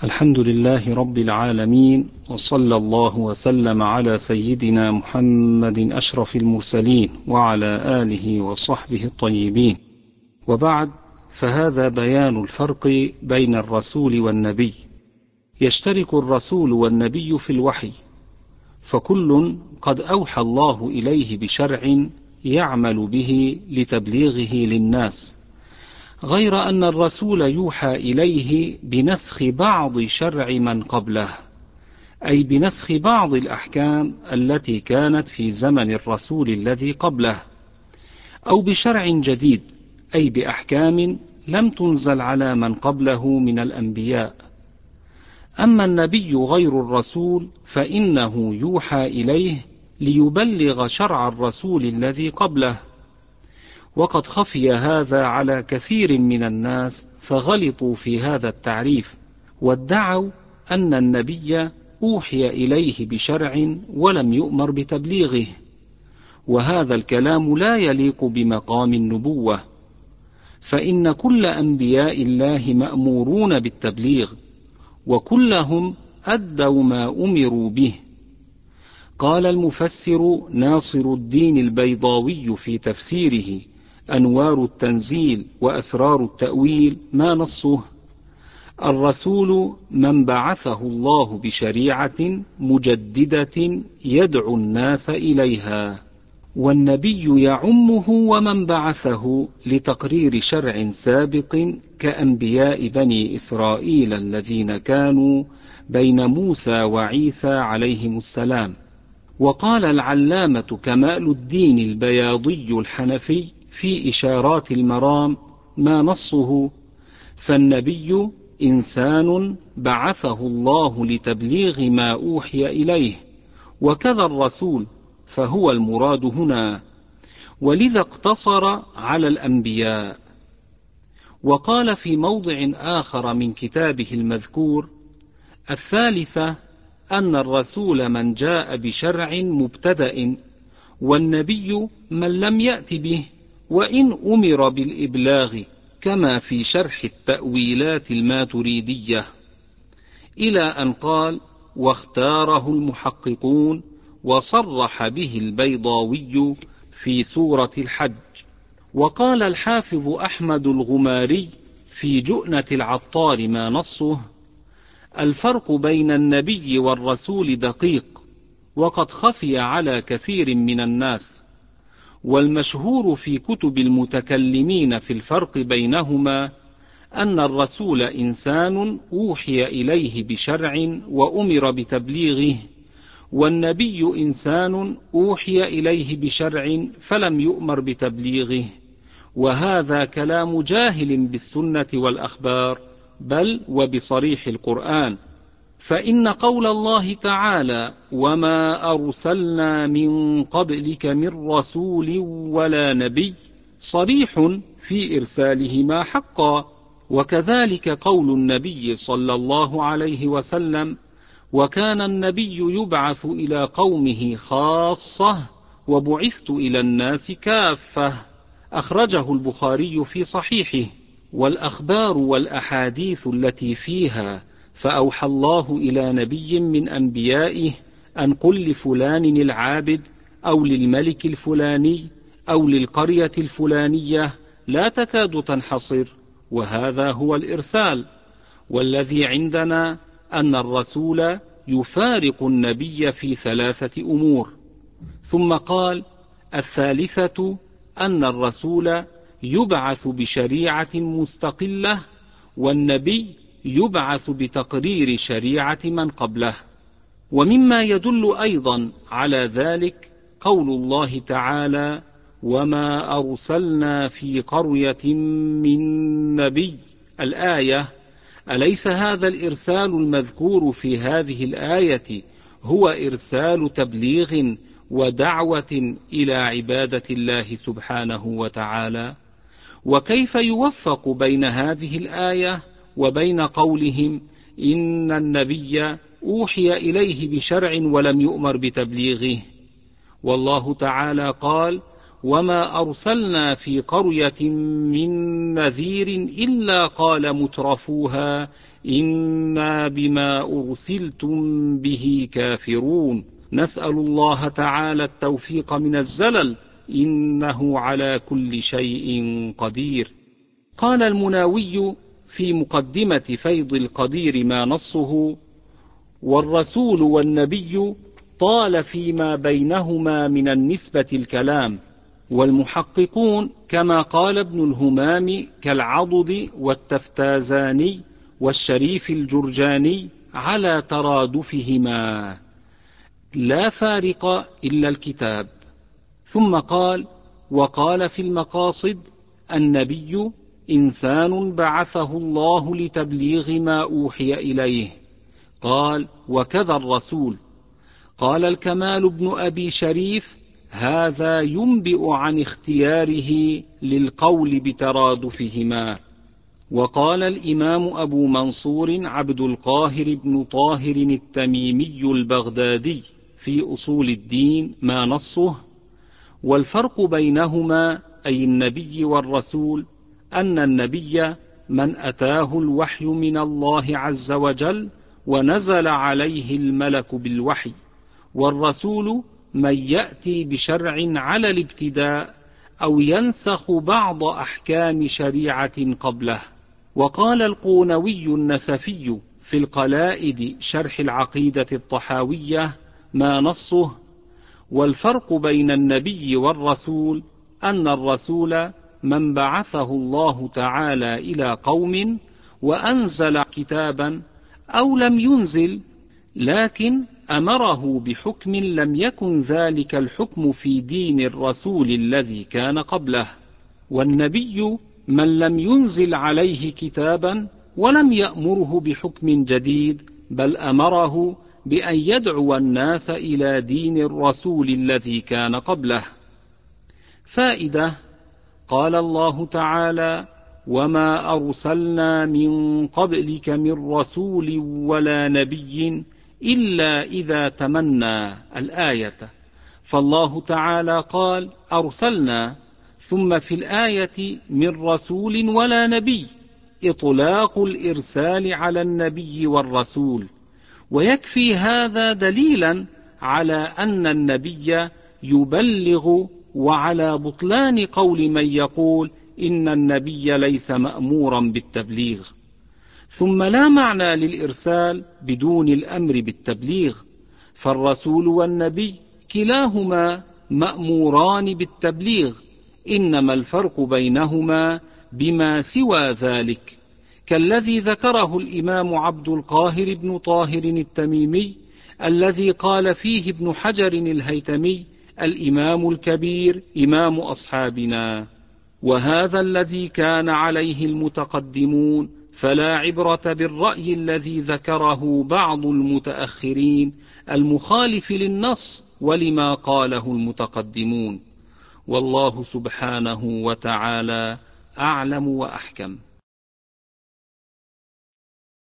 الحمد لله رب العالمين، وصلى الله وسلم على سيدنا محمد أشرف المرسلين وعلى آله وصحبه الطيبين. وبعد، فهذا بيان الفرق بين الرسول والنبي. يشترك الرسول والنبي في الوحي، فكل قد أوحى الله إليه بشرع يعمل به لتبليغه للناس، غير أن الرسول يوحى إليه بنسخ بعض شرع من قبله، أي بنسخ بعض الأحكام التي كانت في زمن الرسول الذي قبله، أو بشرع جديد، أي بأحكام لم تنزل على من قبله من الأنبياء. أما النبي غير الرسول فإنه يوحى إليه ليبلغ شرع الرسول الذي قبله، وقد خفي هذا على كثير من الناس فغلطوا في هذا التعريف، وادعوا أن النبي أوحي إليه بشرع ولم يؤمر بتبليغه، وهذا الكلام لا يليق بمقام النبوة، فإن كل أنبياء الله مأمورون بالتبليغ، وكلهم أدوا ما أمروا به. قال المفسر ناصر الدين البيضاوي في تفسيره أنوار التنزيل وأسرار التأويل ما نصه: الرسول من بعثه الله بشريعة مجددة يدعو الناس إليها، والنبي يعمه ومن بعثه لتقرير شرع سابق كأنبياء بني إسرائيل الذين كانوا بين موسى وعيسى عليهم السلام. وقال العلامة كمال الدين البياضي الحنفي في إشارات المرام ما نصه: فالنبي إنسان بعثه الله لتبليغ ما أوحي إليه، وكذا الرسول، فهو المراد هنا، ولذا اقتصر على الأنبياء. وقال في موضع آخر من كتابه المذكور: الثالثة أن الرسول من جاء بشرع مبتدأ، والنبي من لم يأت به وإن أمر بالإبلاغ، كما في شرح التأويلات الماتريدية، إلى أن قال: واختاره المحققون وصرح به البيضاوي في سورة الحج. وقال الحافظ أحمد الغماري في جؤنة العطار ما نصه: الفرق بين النبي والرسول دقيق، وقد خفي على كثير من الناس، والمشهور في كتب المتكلمين في الفرق بينهما أن الرسول إنسان أوحي إليه بشرع وأمر بتبليغه، والنبي إنسان أوحي إليه بشرع فلم يؤمر بتبليغه. وهذا كلام جاهل بالسنة والأخبار، بل وبصريح القرآن، فإن قول الله تعالى: وما أرسلنا من قبلك من رسول ولا نبي، صريح في إرسالهما حقا. وكذلك قول النبي صلى الله عليه وسلم: وكان النبي يبعث إلى قومه خاصة وبعثت إلى الناس كافة، أخرجه البخاري في صحيحه. والأخبار والأحاديث التي فيها فأوحى الله إلى نبي من أنبيائه أن قل لفلان العابد، أو للملك الفلاني، أو للقرية الفلانية، لا تكاد تنحصر، وهذا هو الإرسال. والذي عندنا أن الرسول يفارق النبي في 3 أمور. ثم قال: الثالثة أن الرسول يبعث بشريعة مستقلة، والنبي يبعث بتقرير شريعة من قبله. ومما يدل أيضا على ذلك قول الله تعالى: وما أرسلنا في قرية من نبي، الآية. أليس هذا الإرسال المذكور في هذه الآية هو إرسال تبليغ ودعوة إلى عبادة الله سبحانه وتعالى؟ وكيف يوفق بين هذه الآية وبين قولهم إن النبي أوحي إليه بشرع ولم يؤمر بتبليغه؟ والله تعالى قال: وما أرسلنا في قرية من نذير إلا قال مترفوها إنا بما أرسلتم به كافرون. نسأل الله تعالى التوفيق من الزلل، إنه على كل شيء قدير. قال المناوي في مقدمة فيض القدير ما نصه: والرسول والنبي طال فيما بينهما من النسبة الكلام، والمحققون كما قال ابن الهمام كالعضد والتفتازاني والشريف الجرجاني على ترادفهما لا فارق إلا الكتاب. ثم قال: وقال في المقاصد: النبي إنسان بعثه الله لتبليغ ما أوحي إليه. قال: وكذا الرسول. قال الكمال بن أبي شريف: هذا ينبئ عن اختياره للقول بترادفهما. وقال الإمام أبو منصور عبد القاهر بن طاهر التميمي البغدادي في أصول الدين ما نصه: والفرق بينهما أي النبي والرسول أن النبي من أتاه الوحي من الله عز وجل ونزل عليه الملك بالوحي، والرسول من يأتي بشرع على الابتداء أو ينسخ بعض أحكام شريعة قبله. وقال القونوي النسفي في القلائد شرح العقيدة الطحاوية ما نصه: والفرق بين النبي والرسول أن الرسول من بعثه الله تعالى إلى قوم وأنزل كتابا أو لم ينزل، لكن أمره بحكم لم يكن ذلك الحكم في دين الرسول الذي كان قبله. والنبي من لم ينزل عليه كتابا ولم يأمره بحكم جديد، بل أمره بأن يدعو الناس إلى دين الرسول الذي كان قبله. فائدة: قال الله تعالى: وما أرسلنا من قبلك من رسول ولا نبي إلا إذا تمنى الآية. فالله تعالى قال: أرسلنا، ثم في الآية من رسول ولا نبي، إطلاق الإرسال على النبي والرسول. ويكفي هذا دليلا على أن النبي يبلغ، وعلى بطلان قول من يقول إن النبي ليس مأمورا بالتبليغ. ثم لا معنى للإرسال بدون الأمر بالتبليغ، فالرسول والنبي كلاهما مأموران بالتبليغ، إنما الفرق بينهما بما سوى ذلك، كالذي ذكره الإمام عبد القاهر بن طاهر التميمي الذي قال فيه ابن حجر الهيتمي: الإمام الكبير إمام أصحابنا. وهذا الذي كان عليه المتقدمون، فلا عبرة بالرأي الذي ذكره بعض المتأخرين المخالف للنص ولما قاله المتقدمون. والله سبحانه وتعالى أعلم وأحكم.